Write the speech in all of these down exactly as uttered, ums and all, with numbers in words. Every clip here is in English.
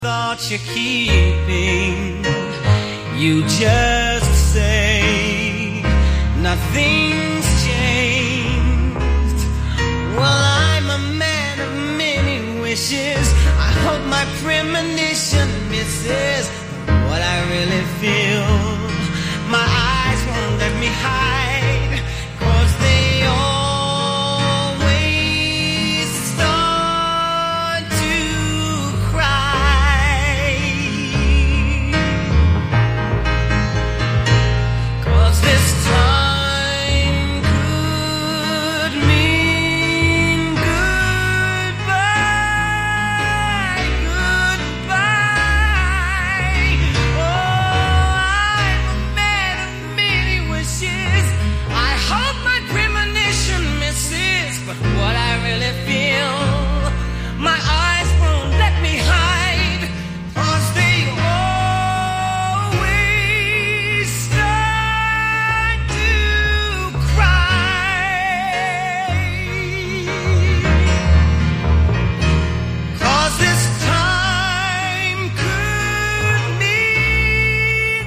thought you're keeping, you just say nothing's changed. Well, I'm a man of many wishes. I hope my premonition misses what I really feel. My eyes won't let me hide, 'cause they always start to cry. 'Cause this time could mean goodbye, goodbye. Oh, I'm a man of many wishes. I hope my premonition misses, but what I really feel, my eyes won't let me hide, 'cause they always start to cry. 'Cause this time could mean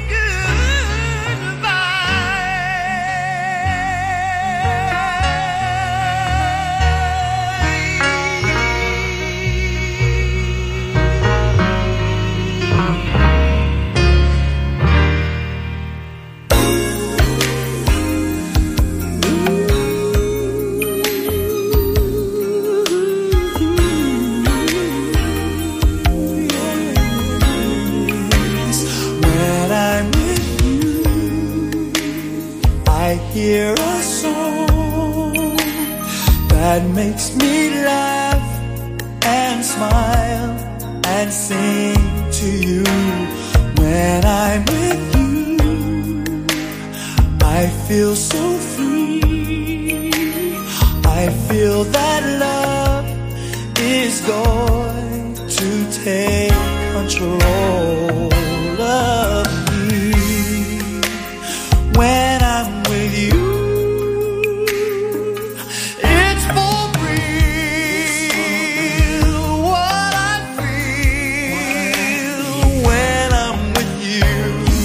When I'm with you, I hear a song that makes me laugh and smile and sing to you. When I'm with you, I feel so free. I feel that love is going to take control of me. When I'm with you, it's for real what I feel. When I'm with you,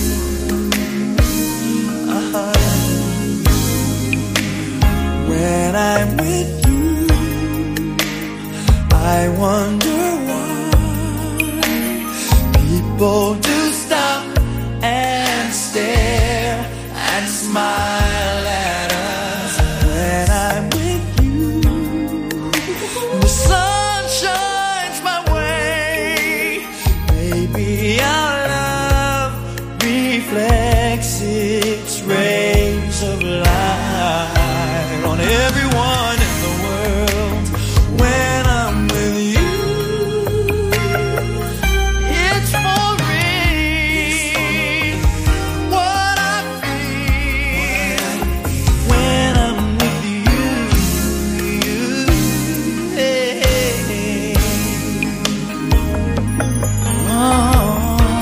uh-huh. When I'm with you, I wonder why people do stop and stare and smile at us. When I'm with you, the sun shines my way. Maybe our love reflects its rays of light on everyone in the world. When I'm with you, it's for real what I feel. When I'm with you, hey, hey, hey. Oh.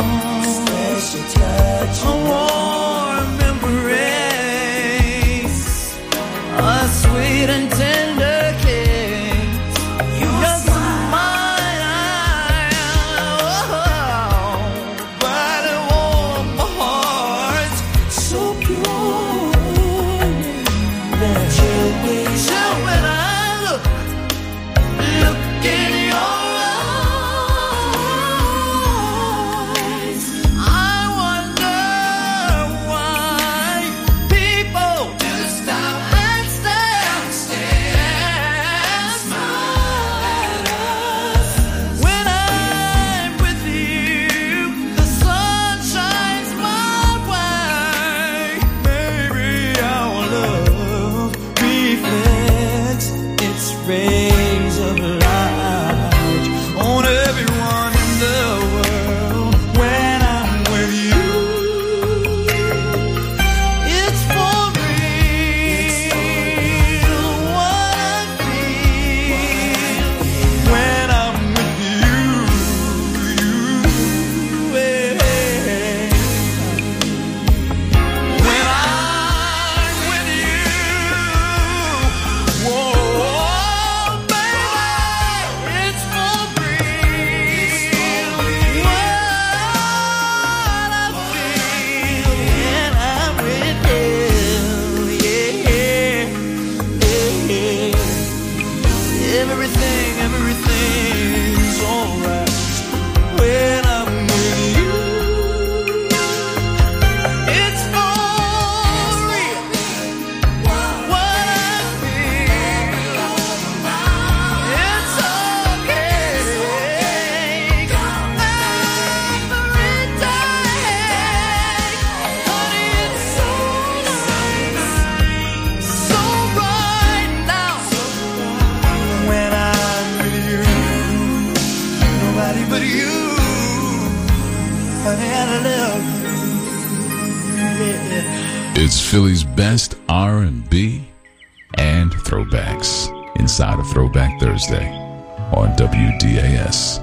It's Philly's best R and B and throwbacks inside of Throwback Thursday on W D A S.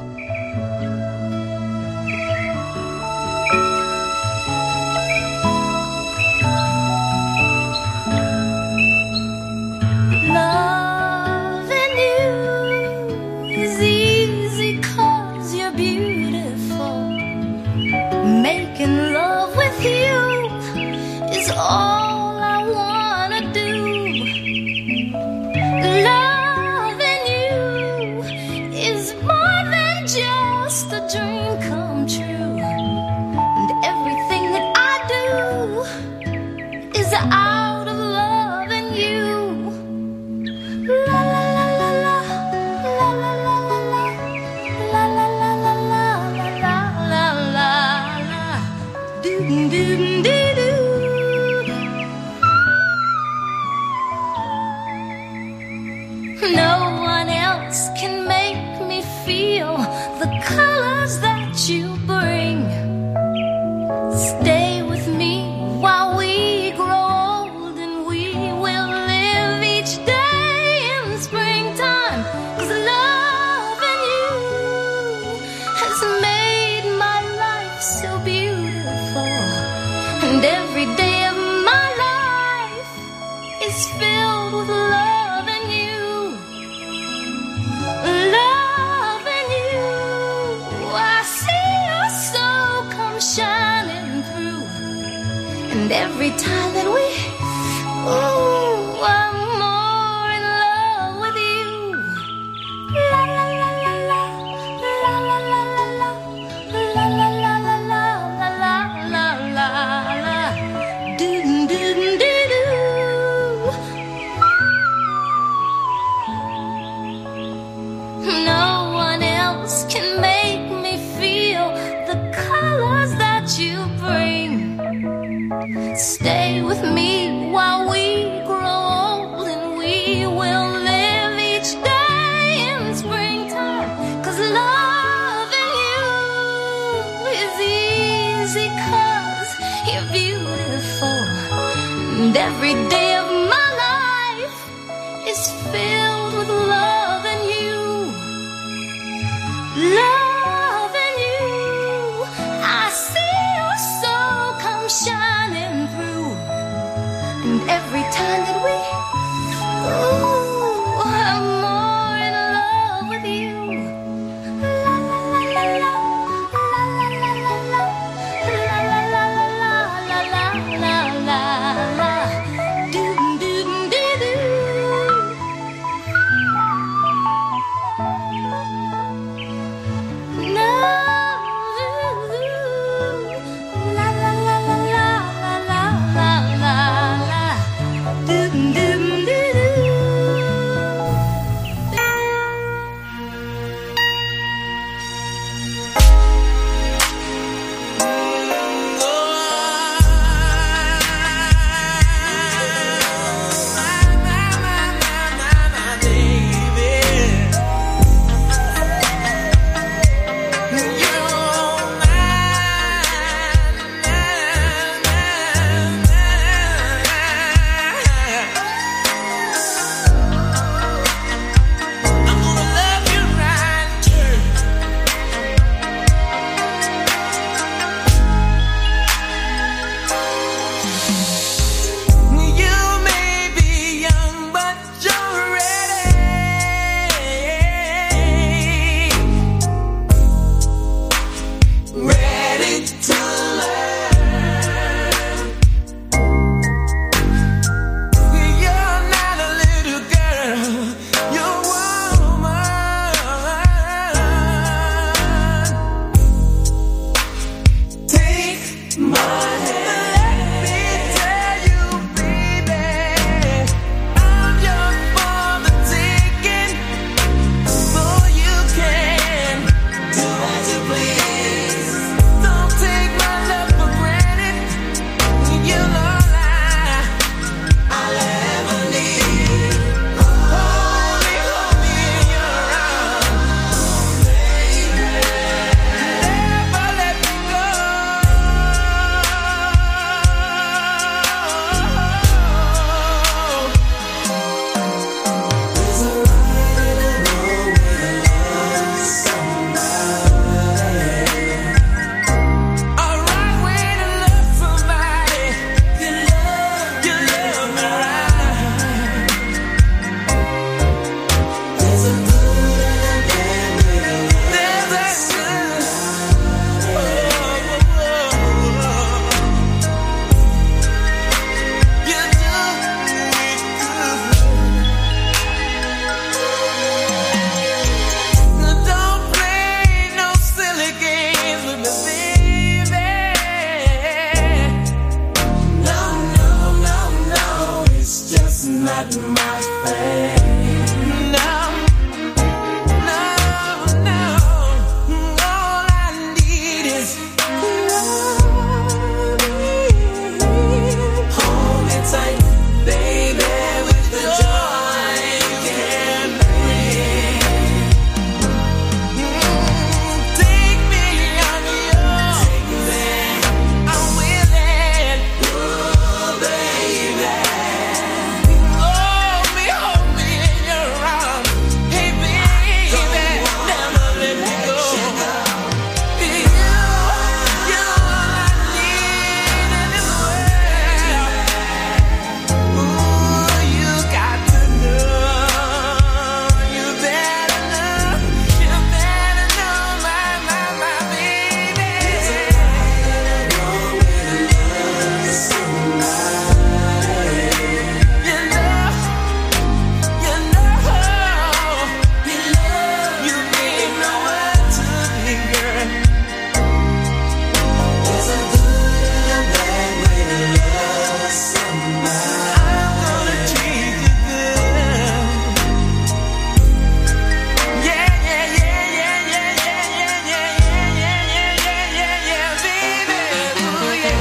Loving you is easy 'cause you're beautiful. Making love with you is all I wanna do. Loving you is more than just a dream come true. And everything that I do is out of loving you. La la la la la, la la la la la, la la la la la, la la la la, do do do do. No one else can make me feel the colors that you bring. Stay with me while we grow old, and we will live each day in springtime. 'Cause loving you has made my life so beautiful, and every day of my life is filled with loving you. Loving you, I see your soul come shining through. And every time that we, ooh, I'm more in love with you. La la la la la, la la la la la, la la la la la, la la la la, do do do do. No one else can make me feel the colors that you bring. Stay with me while we grow old, and we will live each day in springtime. 'Cause loving you is easy 'cause you're beautiful, and every day of my life is filled with loving you. Loving you, I see your soul come shining through. And every time that we, ooh, I'm more in love with you. La la la la la, la la la la la, la la la la la, la la la la la, do not my thing. No, no, no. All I need is love. Hold me tight, baby, with the joy you can bring. Mm, take me on your, take me, I'm willing. Ooh, baby. Hold me, hold me in your arms. Hey, baby, never let me go. You, you're all I need in this world. Ooh, you got to know. You better know. You better know, my, my, my baby. You know, you know, you love, you mean the world to me, girl. There's a good and a bad way to love somebody. I'm gonna treat you good. Yeah, yeah, yeah, yeah, yeah, yeah, yeah, yeah, yeah, yeah, yeah, yeah, yeah, baby. Ooh, yeah.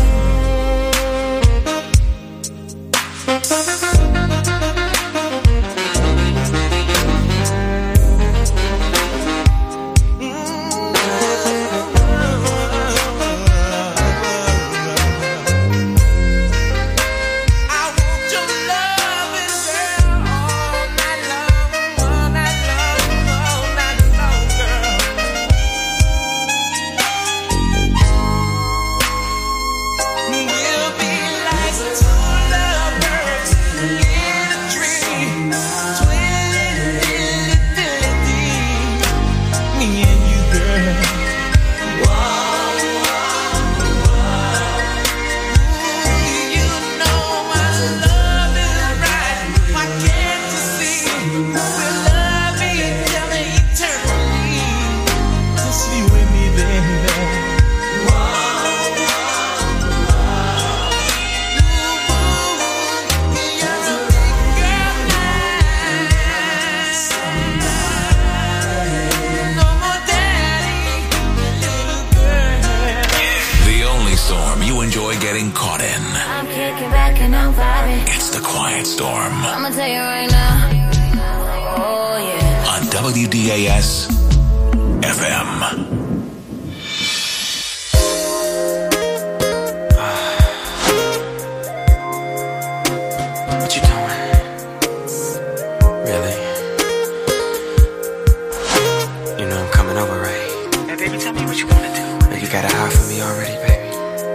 I want your loving, girl, all night long, all night long, all night long, girl. We'll be like two lovebirds in a tree, twirling dilly-dilly-dee. Me and you, girl. Whoa, whoa, whoa. You know my love is right. Why can't you see? We'll love each other eternally. Just you and me, baby. Whoa, you're a big girl now. No more daddy, little girl. The only storm you enjoy getting caught in. I'm kicking back and I'm vibing. It's the Quiet Storm I'ma tell you right now. Oh yeah. on W D A S F M. What you doing? Really? You know I'm coming over, right? Hey, baby, tell me what you wanna do. Hey, you got a high for me already, baby?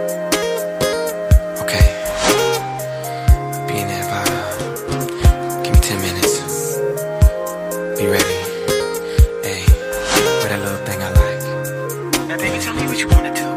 Okay. Be in there about, uh, give me ten minutes. Be ready. Hey, with that little thing I like. Hey, baby, tell me what you wanna do.